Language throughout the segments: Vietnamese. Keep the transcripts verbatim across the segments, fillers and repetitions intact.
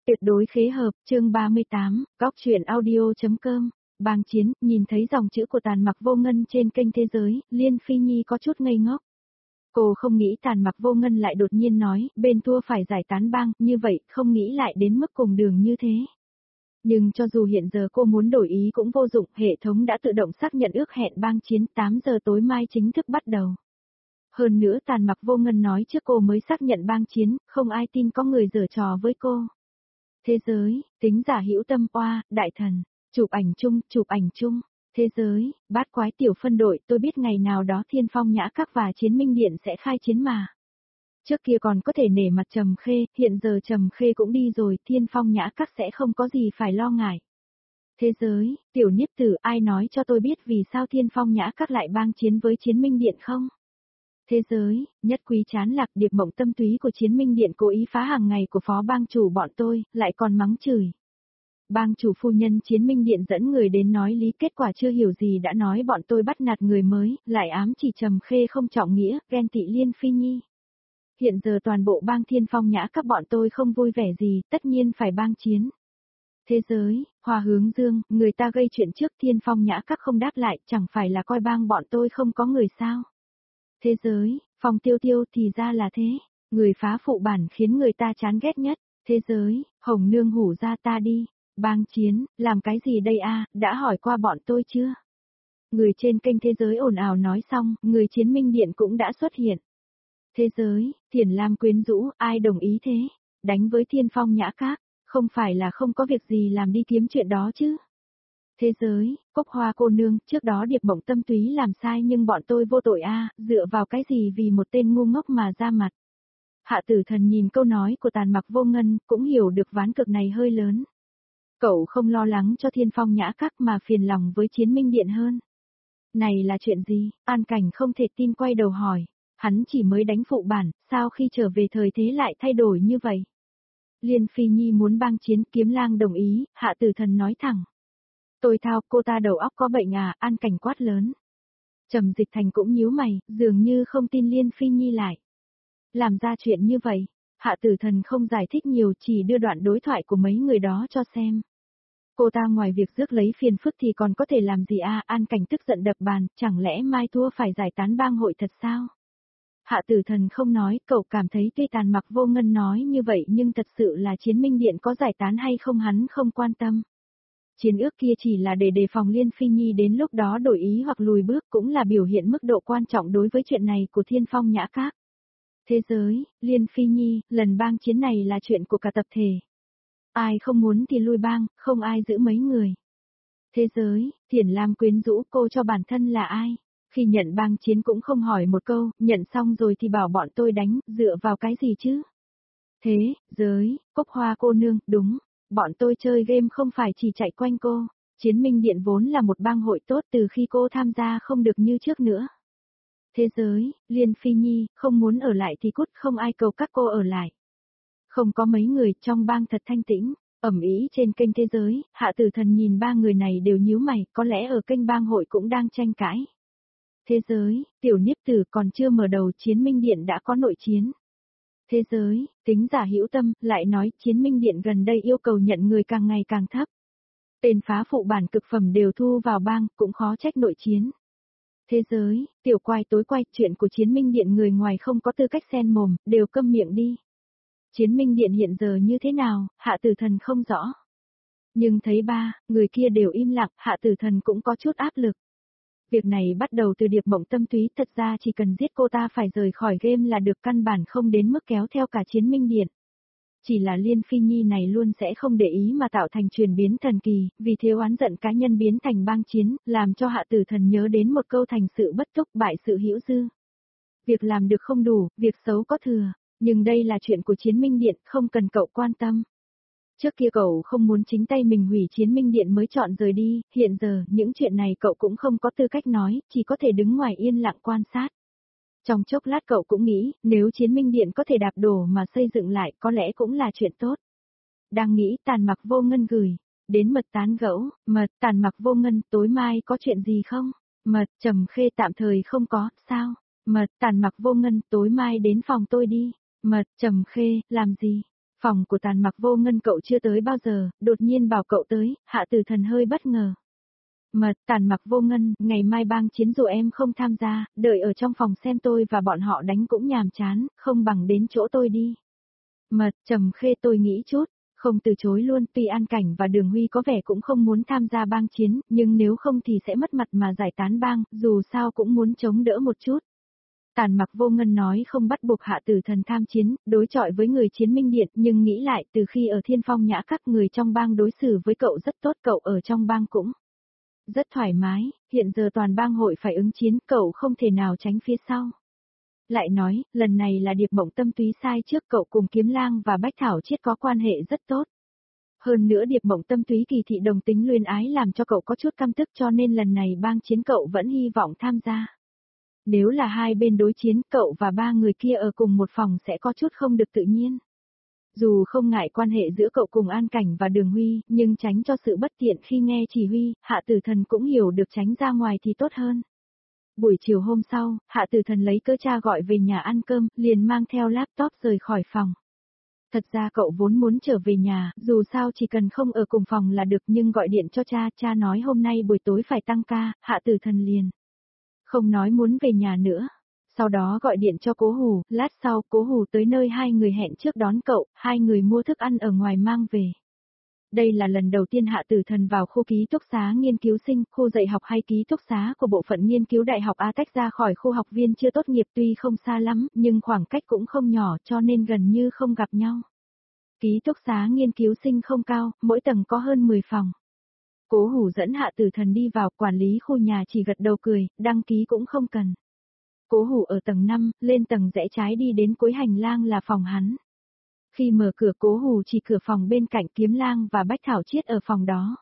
Tuyệt đối khế hợp, chương ba mươi tám, góc truyện audio.com, bang chiến, nhìn thấy dòng chữ của Tàn Mặc Vô Ngân trên kênh Thế Giới, Liên Phi Nhi có chút ngây ngốc. Cô không nghĩ Tàn Mặc Vô Ngân lại đột nhiên nói, bên Tua phải giải tán bang, như vậy, không nghĩ lại đến mức cùng đường như thế. Nhưng cho dù hiện giờ cô muốn đổi ý cũng vô dụng, hệ thống đã tự động xác nhận ước hẹn bang chiến tám giờ tối mai chính thức bắt đầu. Hơn nữa Tàn Mặc Vô Ngân nói trước cô mới xác nhận bang chiến, không ai tin có người giở trò với cô. Thế giới, tính giả hữu tâm oa, đại thần, chụp ảnh chung, chụp ảnh chung. Thế giới, bát quái tiểu phân đội, tôi biết ngày nào đó Thiên Phong Nhã Các và Chiến Minh Điện sẽ khai chiến mà. Trước kia còn có thể nể mặt Trầm Khê, hiện giờ Trầm Khê cũng đi rồi, Thiên Phong Nhã Các sẽ không có gì phải lo ngại. Thế giới, tiểu niếp tử, ai nói cho tôi biết vì sao Thiên Phong Nhã Các lại bang chiến với Chiến Minh Điện không? Thế giới, nhất quý chán lạc điệp mộng tâm túy của Chiến Minh Điện cố ý phá hàng ngày của phó bang chủ bọn tôi, lại còn mắng chửi. Bang chủ phu nhân Chiến Minh Điện dẫn người đến nói lý, kết quả chưa hiểu gì đã nói bọn tôi bắt nạt người mới, lại ám chỉ Trầm Khê không trọng nghĩa, ghen tị Liên Phi Nhi. Hiện giờ toàn bộ bang Thiên Phong Nhã Các bọn tôi không vui vẻ gì, tất nhiên phải bang chiến. Thế giới, Hòa Hướng Dương, người ta gây chuyện trước Thiên Phong Nhã Các không đáp lại, chẳng phải là coi bang bọn tôi không có người sao? Thế giới, Phong Tiêu Tiêu thì ra là thế, người phá phụ bản khiến người ta chán ghét nhất. Thế giới, Hồng Nương hủ ra ta đi, bang chiến, làm cái gì đây a? Đã hỏi qua bọn tôi chưa? Người trên kênh Thế Giới ồn ào nói xong, người Chiến Minh Điện cũng đã xuất hiện. Thế giới, Thiển Lam quyến rũ, ai đồng ý thế? Đánh với Thiên Phong Nhã Các, không phải là không có việc gì làm đi kiếm chuyện đó chứ? Thế giới, Cốc Hoa cô nương, trước đó điệp mộng tâm túy làm sai nhưng bọn tôi vô tội a, dựa vào cái gì vì một tên ngu ngốc mà ra mặt. Hạ Tử Thần nhìn câu nói của Tàn Mặc Vô Ngân, cũng hiểu được ván cực này hơi lớn. Cậu không lo lắng cho Thiên Phong Nhã Các mà phiền lòng với Chiến Minh Điện hơn. Này là chuyện gì? An Cảnh không thể tin quay đầu hỏi. Hắn chỉ mới đánh phụ bản, sao khi trở về thời thế lại thay đổi như vậy? Liên Phi Nhi muốn bang chiến, Kiếm Lang đồng ý, Hạ Tử Thần nói thẳng. Tôi thao, cô ta đầu óc có bệnh à? An Cảnh quát lớn. Trầm Dịch Thành cũng nhíu mày, dường như không tin Liên Phi Nhi lại. Làm ra chuyện như vậy, Hạ Tử Thần không giải thích nhiều, chỉ đưa đoạn đối thoại của mấy người đó cho xem. Cô ta ngoài việc rước lấy phiền phức thì còn có thể làm gì a? An Cảnh tức giận đập bàn, chẳng lẽ Mai Thua phải giải tán bang hội thật sao? Hạ Tử Thần không nói, cậu cảm thấy tuy Tàn Mặc Vô Ngân nói như vậy nhưng thật sự là Chiến Minh Điện có giải tán hay không hắn không quan tâm. Chiến ước kia chỉ là để đề phòng Liên Phi Nhi đến lúc đó đổi ý hoặc lùi bước, cũng là biểu hiện mức độ quan trọng đối với chuyện này của Thiên Phong Nhã Các. Thế giới, Liên Phi Nhi, lần bang chiến này là chuyện của cả tập thể. Ai không muốn thì lui bang, không ai giữ mấy người. Thế giới, Thiển Lam quyến rũ, cô cho bản thân là ai? Khi nhận bang chiến cũng không hỏi một câu, nhận xong rồi thì bảo bọn tôi đánh, dựa vào cái gì chứ? Thế, giới, Cốc Hoa cô nương, đúng, bọn tôi chơi game không phải chỉ chạy quanh cô. Chiến Minh Điện vốn là một bang hội tốt, từ khi cô tham gia không được như trước nữa. Thế giới, Liên Phi Nhi, không muốn ở lại thì cút, không ai cầu các cô ở lại. Không có mấy người, trong bang thật thanh tĩnh. Ẩm ý trên kênh Thế Giới, Hạ Tử Thần nhìn ba người này đều nhíu mày, có lẽ ở kênh bang hội cũng đang tranh cãi. Thế giới, tiểu niếp tử còn chưa mở đầu Chiến Minh Điện đã có nội chiến. Thế giới, tính giả hữu tâm, lại nói Chiến Minh Điện gần đây yêu cầu nhận người càng ngày càng thấp. Tên phá phụ bản cực phẩm đều thu vào bang, cũng khó trách nội chiến. Thế giới, tiểu quay tối quay, chuyện của Chiến Minh Điện người ngoài không có tư cách xen mồm, đều câm miệng đi. Chiến Minh Điện hiện giờ như thế nào, Hạ Tử Thần không rõ. Nhưng thấy ba, người kia đều im lặng, Hạ Tử Thần cũng có chút áp lực. Việc này bắt đầu từ điệp mộng tâm túy, thật ra chỉ cần giết cô ta phải rời khỏi game là được, căn bản không đến mức kéo theo cả Chiến Minh Điện. Chỉ là Liên Phi Nhi này luôn sẽ không để ý mà tạo thành chuyển biến thần kỳ, vì thiếu oán giận cá nhân biến thành bang chiến, làm cho Hạ Tử Thần nhớ đến một câu thành sự bất túc bại sự hữu dư. Việc làm được không đủ, việc xấu có thừa. Nhưng đây là chuyện của Chiến Minh Điện, không cần cậu quan tâm. Trước kia cậu không muốn chính tay mình hủy Chiến Minh Điện mới chọn rời đi, hiện giờ, những chuyện này cậu cũng không có tư cách nói, chỉ có thể đứng ngoài yên lặng quan sát. Trong chốc lát cậu cũng nghĩ, nếu Chiến Minh Điện có thể đạp đổ mà xây dựng lại, có lẽ cũng là chuyện tốt. Đang nghĩ, Tàn Mặc Vô Ngân gửi, đến mật tán gẫu, mật, Tàn Mặc Vô Ngân, tối mai có chuyện gì không? Mật, Trầm Khê tạm thời không có, sao? Mật, Tàn Mặc Vô Ngân, tối mai đến phòng tôi đi. Mật, Trầm Khê, làm gì? Phòng của Tàn Mặc Vô Ngân cậu chưa tới bao giờ, đột nhiên bảo cậu tới, Hạ Tử Thần hơi bất ngờ. Mật, Tàn Mặc Vô Ngân, ngày mai bang chiến dù em không tham gia, đợi ở trong phòng xem tôi và bọn họ đánh cũng nhàm chán, không bằng đến chỗ tôi đi. Mật, Trầm Khê tôi nghĩ chút, không từ chối luôn, tuy An Cảnh và Đường Huy có vẻ cũng không muốn tham gia bang chiến, nhưng nếu không thì sẽ mất mặt mà giải tán bang, dù sao cũng muốn chống đỡ một chút. Tàn Mặc Vô Ngân nói không bắt buộc Hạ Tử Thần tham chiến, đối chọi với người Chiến Minh Điện, nhưng nghĩ lại từ khi ở Thiên Phong Nhã các người trong bang đối xử với cậu rất tốt, cậu ở trong bang cũng rất thoải mái, hiện giờ toàn bang hội phải ứng chiến, cậu không thể nào tránh phía sau. Lại nói, lần này là Điệp Mộng Tâm Túy sai trước, cậu cùng Kiếm Lang và Bách Thảo Chiết có quan hệ rất tốt. Hơn nữa Điệp Mộng Tâm Túy kỳ thị đồng tính luyến ái làm cho cậu có chút căm tức, cho nên lần này bang chiến cậu vẫn hy vọng tham gia. Nếu là hai bên đối chiến, cậu và ba người kia ở cùng một phòng sẽ có chút không được tự nhiên. Dù không ngại quan hệ giữa cậu cùng An Cảnh và Đường Huy, nhưng tránh cho sự bất tiện khi nghe chỉ huy, Hạ Tử Thần cũng hiểu được tránh ra ngoài thì tốt hơn. Buổi chiều hôm sau, Hạ Tử Thần lấy cớ cha gọi về nhà ăn cơm, liền mang theo laptop rời khỏi phòng. Thật ra cậu vốn muốn trở về nhà, dù sao chỉ cần không ở cùng phòng là được, nhưng gọi điện cho cha, cha nói hôm nay buổi tối phải tăng ca, Hạ Tử Thần liền không nói muốn về nhà nữa. Sau đó gọi điện cho Cố Hù, lát sau Cố Hù tới nơi hai người hẹn trước đón cậu, hai người mua thức ăn ở ngoài mang về. Đây là lần đầu tiên Hạ Tử Thần vào khu ký túc xá nghiên cứu sinh, khu dạy học hay ký túc xá của bộ phận nghiên cứu đại học A tách ra khỏi khu học viên chưa tốt nghiệp, tuy không xa lắm, nhưng khoảng cách cũng không nhỏ cho nên gần như không gặp nhau. Ký túc xá nghiên cứu sinh không cao, mỗi tầng có hơn mười phòng. Cố Hù dẫn Hạ Tử Thần đi vào, quản lý khu nhà chỉ gật đầu cười, đăng ký cũng không cần. Cố Hù ở tầng năm, lên tầng rẽ trái đi đến cuối hành lang là phòng hắn. Khi mở cửa Cố Hù chỉ cửa phòng bên cạnh, Kiếm Lang và Bách Thảo Chiết ở phòng đó.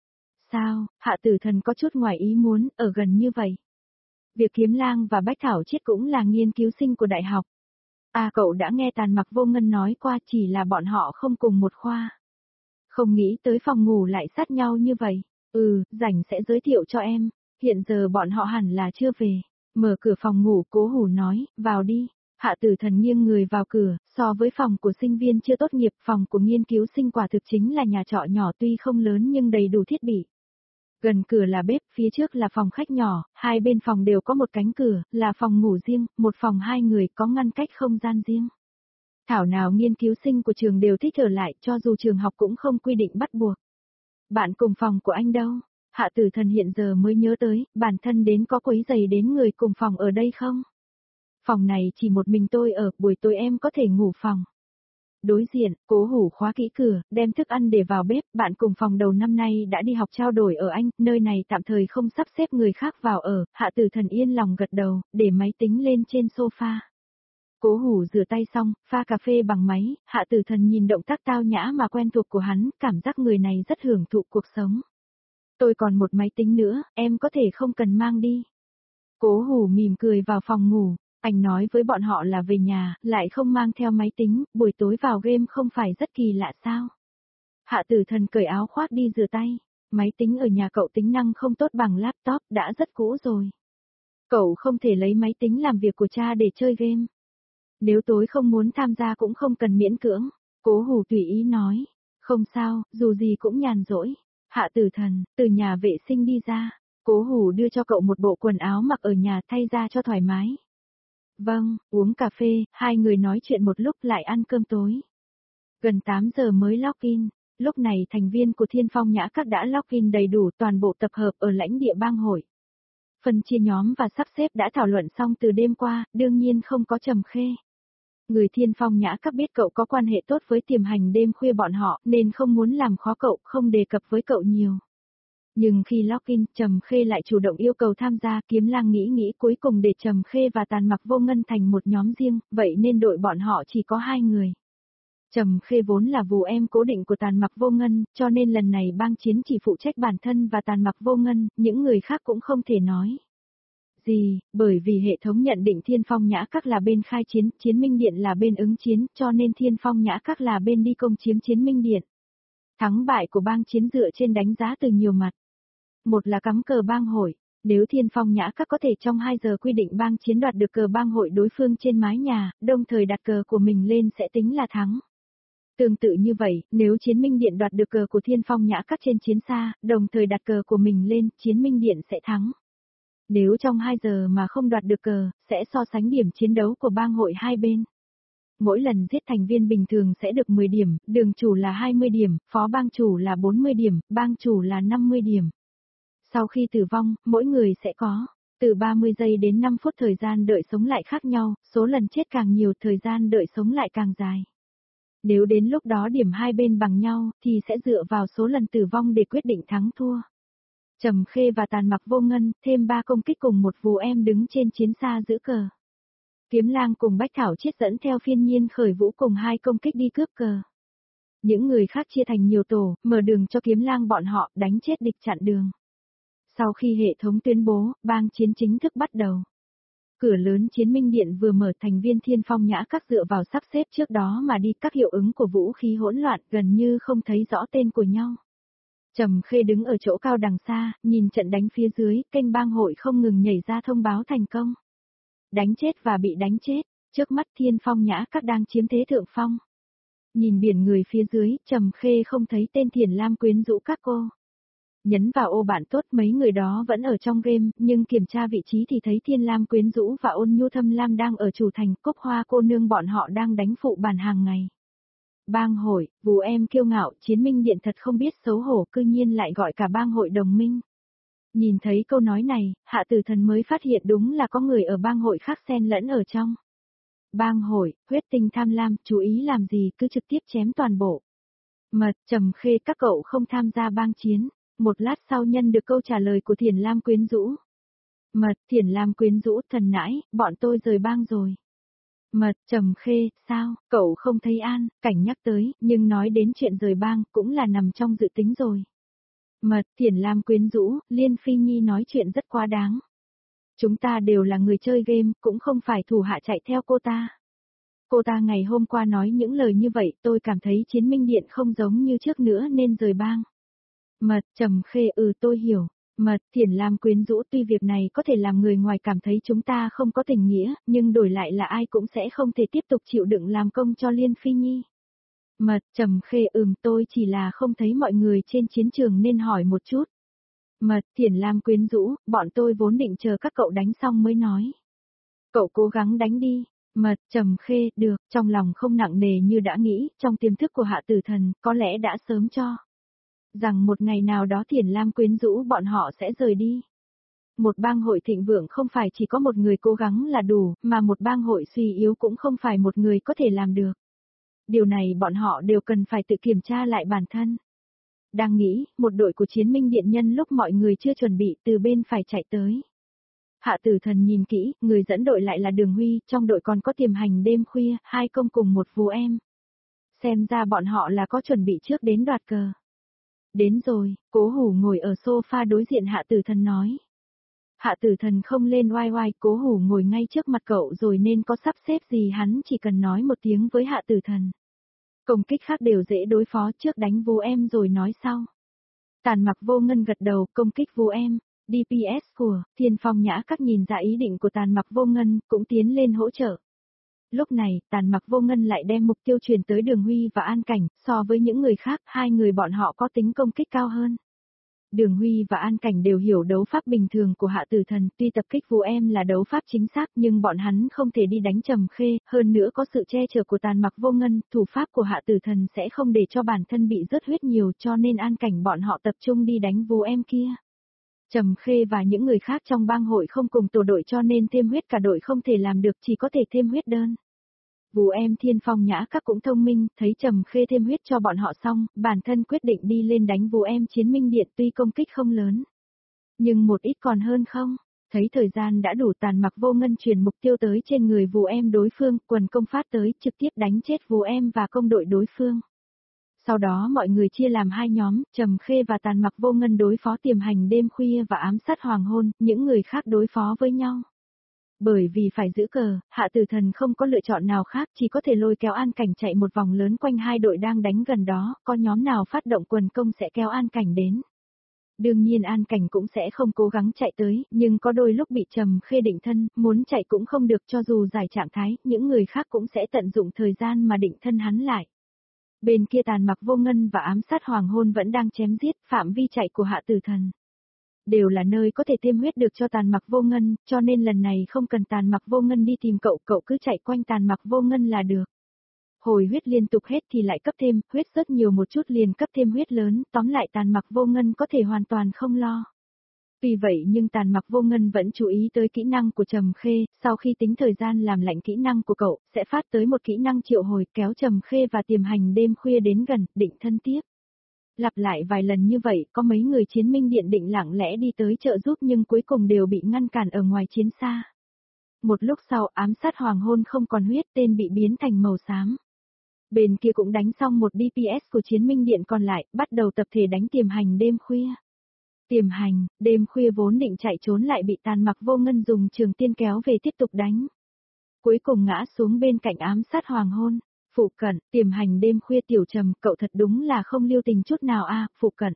Sao, Hạ Tử Thần có chút ngoài ý muốn, ở gần như vậy. Việc Kiếm Lang và Bách Thảo Chiết cũng là nghiên cứu sinh của đại học. À cậu đã nghe Tàn Mặc Vô Ngân nói qua, chỉ là bọn họ không cùng một khoa. Không nghĩ tới phòng ngủ lại sát nhau như vậy. Ừ, rảnh sẽ giới thiệu cho em, hiện giờ bọn họ hẳn là chưa về. Mở cửa phòng ngủ, Cố Hù nói, vào đi. Hạ Tử Thần nghiêng người vào cửa, so với phòng của sinh viên chưa tốt nghiệp, phòng của nghiên cứu sinh quả thực chính là nhà trọ nhỏ, tuy không lớn nhưng đầy đủ thiết bị. Gần cửa là bếp, phía trước là phòng khách nhỏ, hai bên phòng đều có một cánh cửa, là phòng ngủ riêng, một phòng hai người có ngăn cách không gian riêng. Thảo nào nghiên cứu sinh của trường đều thích ở lại, cho dù trường học cũng không quy định bắt buộc. Bạn cùng phòng của anh đâu? Hạ Tử Thần hiện giờ mới nhớ tới, bản thân đến có quấy giày đến người cùng phòng ở đây không? Phòng này chỉ một mình tôi ở, buổi tối em có thể ngủ phòng. Đối diện, Cố Hù khóa kỹ cửa, đem thức ăn để vào bếp, bạn cùng phòng đầu năm nay đã đi học trao đổi ở Anh, nơi này tạm thời không sắp xếp người khác vào ở, Hạ Tử Thần yên lòng gật đầu, để máy tính lên trên sofa. Cố Hù rửa tay xong, pha cà phê bằng máy, Hạ Tử Thần nhìn động tác tao nhã mà quen thuộc của hắn, cảm giác người này rất hưởng thụ cuộc sống. Tôi còn một máy tính nữa, em có thể không cần mang đi. Cố Hù mỉm cười vào phòng ngủ, anh nói với bọn họ là về nhà, lại không mang theo máy tính, buổi tối vào game không phải rất kỳ lạ sao. Hạ Tử Thần cởi áo khoác đi rửa tay, máy tính ở nhà cậu tính năng không tốt bằng laptop, đã rất cũ rồi. Cậu không thể lấy máy tính làm việc của cha để chơi game. Nếu tối không muốn tham gia cũng không cần miễn cưỡng, Cố Hù tùy ý nói, không sao, dù gì cũng nhàn rỗi. Hạ Tử Thần, từ nhà vệ sinh đi ra, Cố Hù đưa cho cậu một bộ quần áo mặc ở nhà thay ra cho thoải mái. Vâng, uống cà phê, hai người nói chuyện một lúc lại ăn cơm tối. Gần tám giờ mới login, lúc này thành viên của Thiên Phong Nhã Các đã login đầy đủ, toàn bộ tập hợp ở lãnh địa bang hội. Phần chia nhóm và sắp xếp đã thảo luận xong từ đêm qua, đương nhiên không có Trầm Khê. Người Thiên Phong Nhã Các biết cậu có quan hệ tốt với Tiềm Hành đêm khuya bọn họ, nên không muốn làm khó cậu, không đề cập với cậu nhiều. Nhưng khi login, Trầm Khê lại chủ động yêu cầu tham gia, Kiếm Lang nghĩ nghĩ cuối cùng để Trầm Khê và Tàn Mặc Vô Ngân thành một nhóm riêng, vậy nên đội bọn họ chỉ có hai người. Trầm Khê vốn là vù em cố định của Tàn Mặc Vô Ngân, cho nên lần này bang chiến chỉ phụ trách bản thân và Tàn Mặc Vô Ngân, những người khác cũng không thể nói gì, bởi vì hệ thống nhận định Thiên Phong Nhã Các là bên khai chiến, Chiến Minh Điện là bên ứng chiến, cho nên Thiên Phong Nhã Các là bên đi công chiếm Chiến Minh Điện. Thắng bại của bang chiến dựa trên đánh giá từ nhiều mặt. Một là cắm cờ bang hội, nếu Thiên Phong Nhã Các có thể trong hai giờ quy định bang chiến đoạt được cờ bang hội đối phương trên mái nhà, đồng thời đặt cờ của mình lên sẽ tính là thắng. Tương tự như vậy, nếu Chiến Minh Điện đoạt được cờ của Thiên Phong Nhã Các trên chiến xa, đồng thời đặt cờ của mình lên, Chiến Minh Điện sẽ thắng. Nếu trong hai giờ mà không đoạt được cờ, sẽ so sánh điểm chiến đấu của bang hội hai bên. Mỗi lần giết thành viên bình thường sẽ được mười điểm, đường chủ là hai mươi điểm, phó bang chủ là bốn mươi điểm, bang chủ là năm mươi điểm. Sau khi tử vong, mỗi người sẽ có từ ba mươi giây đến năm phút thời gian đợi sống lại khác nhau, số lần chết càng nhiều thời gian đợi sống lại càng dài. Nếu đến lúc đó điểm hai bên bằng nhau, thì sẽ dựa vào số lần tử vong để quyết định thắng thua. Trầm Khê và Tàn Mặc Vô Ngân, thêm ba công kích cùng một vù em đứng trên chiến xa giữ cờ. Kiếm Lang cùng Bách Thảo Chiết dẫn theo Phiên Nhiên Khởi Vũ cùng hai công kích đi cướp cờ. Những người khác chia thành nhiều tổ, mở đường cho Kiếm Lang bọn họ, đánh chết địch chặn đường. Sau khi hệ thống tuyên bố, bang chiến chính thức bắt đầu. Cửa lớn Chiến Minh Điện vừa mở, thành viên Thiên Phong Nhã Các dựa vào sắp xếp trước đó mà đi, các hiệu ứng của vũ khí hỗn loạn gần như không thấy rõ tên của nhau. Trầm Khê đứng ở chỗ cao đằng xa, nhìn trận đánh phía dưới, kênh bang hội không ngừng nhảy ra thông báo thành công. Đánh chết và bị đánh chết, trước mắt Thiên Phong Nhã Các đang chiếm thế thượng phong. Nhìn biển người phía dưới, Trầm Khê không thấy tên Thiền Lam quyến rũ các cô. Nhấn vào ô bạn tốt, mấy người đó vẫn ở trong game, nhưng kiểm tra vị trí thì thấy Thiên Lam quyến rũ và Ôn Nhu Thâm Lam đang ở chủ thành, Cốc Hoa cô nương bọn họ đang đánh phụ bàn hàng ngày. Bang hội, vù em kiêu ngạo, Chiến Minh Điện thật không biết xấu hổ, cư nhiên lại gọi cả bang hội đồng minh. Nhìn thấy câu nói này, Hạ Tử Thần mới phát hiện đúng là có người ở bang hội khác xen lẫn ở trong. Bang hội, huyết tinh tham lam, chú ý làm gì cứ trực tiếp chém toàn bộ. Mật, Trầm Khê, các cậu không tham gia bang chiến. Một lát sau nhân được câu trả lời của Thiền Lam quyến rũ. Mật, Thiền Lam quyến rũ, thần nãi, bọn tôi rời bang rồi. Mật, Trầm Khê, sao, cậu không thấy an, cảnh nhắc tới, nhưng nói đến chuyện rời bang, cũng là nằm trong dự tính rồi. Mật, Thiền Lam quyến rũ, Liên Phi Nhi nói chuyện rất quá đáng. Chúng ta đều là người chơi game, cũng không phải thủ hạ chạy theo cô ta. Cô ta ngày hôm qua nói những lời như vậy, tôi cảm thấy Chiến Minh Điện không giống như trước nữa nên rời bang. Mật, Trầm Khê, ừ tôi hiểu. Mật, Thiền Lam quyến rũ, tuy việc này có thể làm người ngoài cảm thấy chúng ta không có tình nghĩa, nhưng đổi lại là ai cũng sẽ không thể tiếp tục chịu đựng làm công cho Liên Phi Nhi. Mật, Trầm Khê, ừm tôi chỉ là không thấy mọi người trên chiến trường nên hỏi một chút. Mật, Thiền Lam quyến rũ, bọn tôi vốn định chờ các cậu đánh xong mới nói. Cậu cố gắng đánh đi. Mật, Trầm Khê, được, trong lòng không nặng nề như đã nghĩ, trong tiềm thức của Hạ Tử Thần, có lẽ đã sớm cho rằng một ngày nào đó Thiền Lam quyến rũ bọn họ sẽ rời đi. Một bang hội thịnh vượng không phải chỉ có một người cố gắng là đủ, mà một bang hội suy yếu cũng không phải một người có thể làm được. Điều này bọn họ đều cần phải tự kiểm tra lại bản thân. Đang nghĩ, một đội của Chiến Minh Điện nhân lúc mọi người chưa chuẩn bị từ bên phải chạy tới. Hạ Tử Thần nhìn kỹ, người dẫn đội lại là Đường Huy, trong đội còn có Tiềm Hành đêm khuya, hai công cùng một vú em. Xem ra bọn họ là có chuẩn bị trước đến đoạt cờ. Đến rồi, Cố Hủ ngồi ở sofa đối diện Hạ Tử Thần nói. Hạ Tử Thần không lên oai oai, Cố Hủ ngồi ngay trước mặt cậu rồi nên có sắp xếp gì hắn chỉ cần nói một tiếng với Hạ Tử Thần. Công kích khác đều dễ đối phó, trước đánh vú em rồi nói sau. Tàn Mặc Vô Ngân gật đầu, công kích vú em. đê pê ét của Thiên Phong Nhã Các nhìn ra ý định của Tàn Mặc Vô Ngân, cũng tiến lên hỗ trợ. Lúc này, Tàn Mặc Vô Ngân lại đem mục tiêu truyền tới Đường Huy và An Cảnh, so với những người khác, hai người bọn họ có tính công kích cao hơn. Đường Huy và An Cảnh đều hiểu đấu pháp bình thường của Hạ Tử Thần, tuy tập kích vú em là đấu pháp chính xác nhưng bọn hắn không thể đi đánh Trầm Khê, hơn nữa có sự che chở của Tàn Mặc Vô Ngân, thủ pháp của Hạ Tử Thần sẽ không để cho bản thân bị rớt huyết nhiều cho nên An Cảnh bọn họ tập trung đi đánh vú em kia. Trầm Khê và những người khác trong bang hội không cùng tổ đội cho nên thêm huyết cả đội không thể làm được, chỉ có thể thêm huyết đơn. Vú em Thiên Phong Nhã Các cũng thông minh, thấy Trầm Khê thêm huyết cho bọn họ xong, bản thân quyết định đi lên đánh vú em Chiến Minh Điện, tuy công kích không lớn, nhưng một ít còn hơn không. Thấy thời gian đã đủ, Tàn Mặc Vô Ngân truyền mục tiêu tới trên người vú em đối phương, quần công phát tới, trực tiếp đánh chết vú em và công đội đối phương. Sau đó mọi người chia làm hai nhóm, Trầm Khê và Tàn Mặc Vô Ngân đối phó Tiềm Hành đêm khuya và ám sát hoàng hôn, những người khác đối phó với nhau. Bởi vì phải giữ cờ, Hạ Tử Thần không có lựa chọn nào khác, chỉ có thể lôi kéo An Cảnh chạy một vòng lớn quanh hai đội đang đánh gần đó, có nhóm nào phát động quần công sẽ kéo An Cảnh đến. Đương nhiên An Cảnh cũng sẽ không cố gắng chạy tới, nhưng có đôi lúc bị Trầm Khê định thân, muốn chạy cũng không được, cho dù giải trạng thái, những người khác cũng sẽ tận dụng thời gian mà định thân hắn lại. Bên kia Tàn Mặc Vô Ngân và ám sát hoàng hôn vẫn đang chém giết, phạm vi chạy của Hạ Tử Thần đều là nơi có thể tiêm huyết được cho Tàn Mặc Vô Ngân, cho nên lần này không cần Tàn Mặc Vô Ngân đi tìm cậu, cậu cứ chạy quanh Tàn Mặc Vô Ngân là được. Hồi huyết liên tục hết thì lại cấp thêm, huyết rất nhiều một chút liền cấp thêm huyết lớn, tóm lại Tàn Mặc Vô Ngân có thể hoàn toàn không lo. Vì vậy nhưng Tàn Mặc Vô Ngân vẫn chú ý tới kỹ năng của Trầm Khê, sau khi tính thời gian làm lạnh kỹ năng của cậu, sẽ phát tới một kỹ năng triệu hồi kéo Trầm Khê và Tiềm Hành đêm khuya đến gần, định thân tiếp. Lặp lại vài lần như vậy, có mấy người chiến minh điện định lặng lẽ đi tới trợ giúp nhưng cuối cùng đều bị ngăn cản ở ngoài chiến xa. Một lúc sau ám sát hoàng hôn không còn huyết, tên bị biến thành màu xám. Bên kia cũng đánh xong một đê pê ét của chiến minh điện còn lại, bắt đầu tập thể đánh Tiềm Hành đêm khuya. Tiềm Hành, đêm khuya vốn định chạy trốn lại bị Tàn Mặc Vô Ngân dùng trường tiên kéo về tiếp tục đánh. Cuối cùng ngã xuống bên cạnh ám sát hoàng hôn. Phụ cận, Tiềm Hành đêm khuya tiểu Trầm, cậu thật đúng là không lưu tình chút nào a, phụ cận.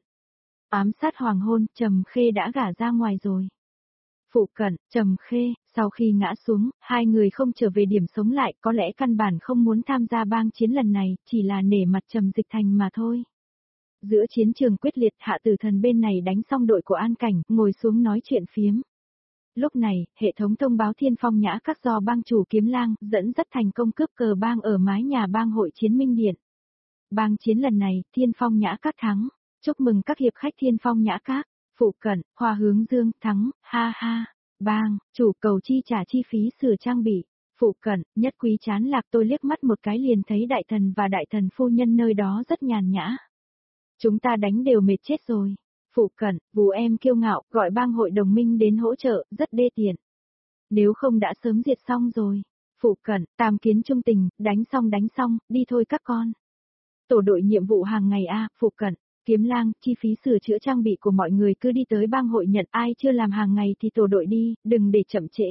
Ám sát hoàng hôn, Trầm Khê đã gả ra ngoài rồi. Phụ cận, Trầm Khê, sau khi ngã xuống, hai người không trở về điểm sống lại, có lẽ căn bản không muốn tham gia bang chiến lần này, chỉ là nể mặt Trầm Dịch Thành mà thôi. Giữa chiến trường quyết liệt, Hạ Tử Thần bên này đánh xong đội của An Cảnh, ngồi xuống nói chuyện phiếm. Lúc này, hệ thống thông báo Thiên Phong Nhã Các do bang chủ Kiếm Lang dẫn dắt thành công cướp cờ bang ở mái nhà bang hội chiến minh điện. Bang chiến lần này, Thiên Phong Nhã Các thắng. Chúc mừng các hiệp khách Thiên Phong Nhã Các. Phụ cận, Hoa Hướng Dương thắng, ha ha. Bang, chủ cầu chi trả chi phí sửa trang bị. Phụ cận, Nhất Quý chán lạc, tôi liếc mắt một cái liền thấy đại thần và đại thần phu nhân nơi đó rất nhàn nhã. Chúng ta đánh đều mệt chết rồi. Phụ cận, Vú em kiêu ngạo, gọi bang hội đồng minh đến hỗ trợ, rất đê tiện. Nếu không đã sớm diệt xong rồi. Phụ cận, Tam Kiến trung tình, đánh xong đánh xong, đi thôi các con. Tổ đội nhiệm vụ hàng ngày a, phụ cận, Kiếm Lang, chi phí sửa chữa trang bị của mọi người cứ đi tới bang hội nhận, ai chưa làm hàng ngày thì tổ đội đi, đừng để chậm trễ.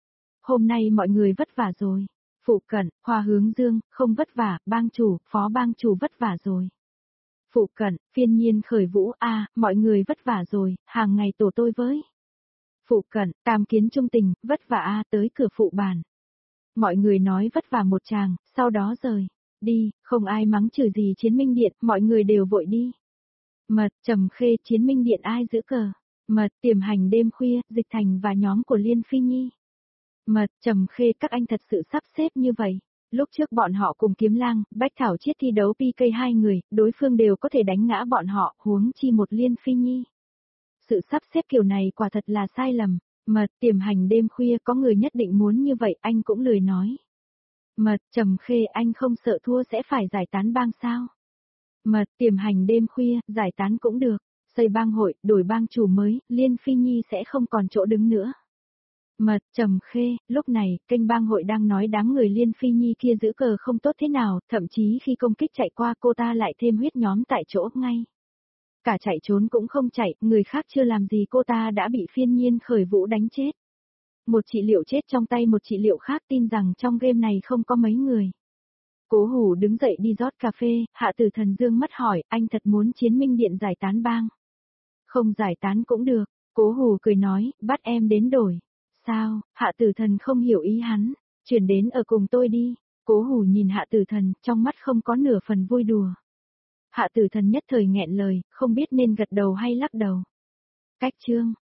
Hôm nay mọi người vất vả rồi. Phụ cận, Hoa Hướng Dương, không vất vả, bang chủ, phó bang chủ vất vả rồi. Phụ cận, Phiên Nhiên khởi vũ a, à, mọi người vất vả rồi, hàng ngày tổ tôi với. Phụ cận, Tam Kiến trung tình, vất vả a, à, tới cửa phụ bàn. Mọi người nói vất vả một tràng, sau đó rời. Đi, không ai mắng chửi gì chiến minh điện, mọi người đều vội đi. Mật, Trầm Khê, chiến minh điện ai giữ cờ? Mật, Tiềm Hành đêm khuya, Dịch Thành và nhóm của Liên Phi Nhi. Mật, Trầm Khê, các anh thật sự sắp xếp như vậy. Lúc trước bọn họ cùng Kiếm Lang, Bách Thảo Chiết thi đấu pê ca hai người, đối phương đều có thể đánh ngã bọn họ, huống chi một Liên Phi Nhi. Sự sắp xếp kiểu này quả thật là sai lầm. Mật, Tiềm Hành đêm khuya, có người nhất định muốn như vậy, anh cũng lười nói. Mật, Trầm Khê, anh không sợ thua sẽ phải giải tán bang sao? Mật, Tiềm Hành đêm khuya, giải tán cũng được. Xây bang hội, đổi bang chủ mới, Liên Phi Nhi sẽ không còn chỗ đứng nữa. Mật, Trầm Khê, lúc này, kênh bang hội đang nói đám người Liên Phi Nhi kia giữ cờ không tốt thế nào, thậm chí khi công kích chạy qua cô ta lại thêm huyết nhóm tại chỗ ngay. Cả chạy trốn cũng không chạy, người khác chưa làm gì cô ta đã bị Phiên Nhiên khởi vũ đánh chết. Một trị liệu chết trong tay một trị liệu khác, tin rằng trong game này không có mấy người. Cố Hủ đứng dậy đi rót cà phê, Hạ Tử Thần dương mắt hỏi, anh thật muốn chiến minh điện giải tán bang? Không giải tán cũng được, Cố Hủ cười nói, bắt em đến đổi. Sao, Hạ Tử Thần không hiểu ý hắn, chuyển đến ở cùng tôi đi. Cố Hủ nhìn Hạ Tử Thần, trong mắt không có nửa phần vui đùa. Hạ Tử Thần nhất thời nghẹn lời, không biết nên gật đầu hay lắc đầu. Cách chương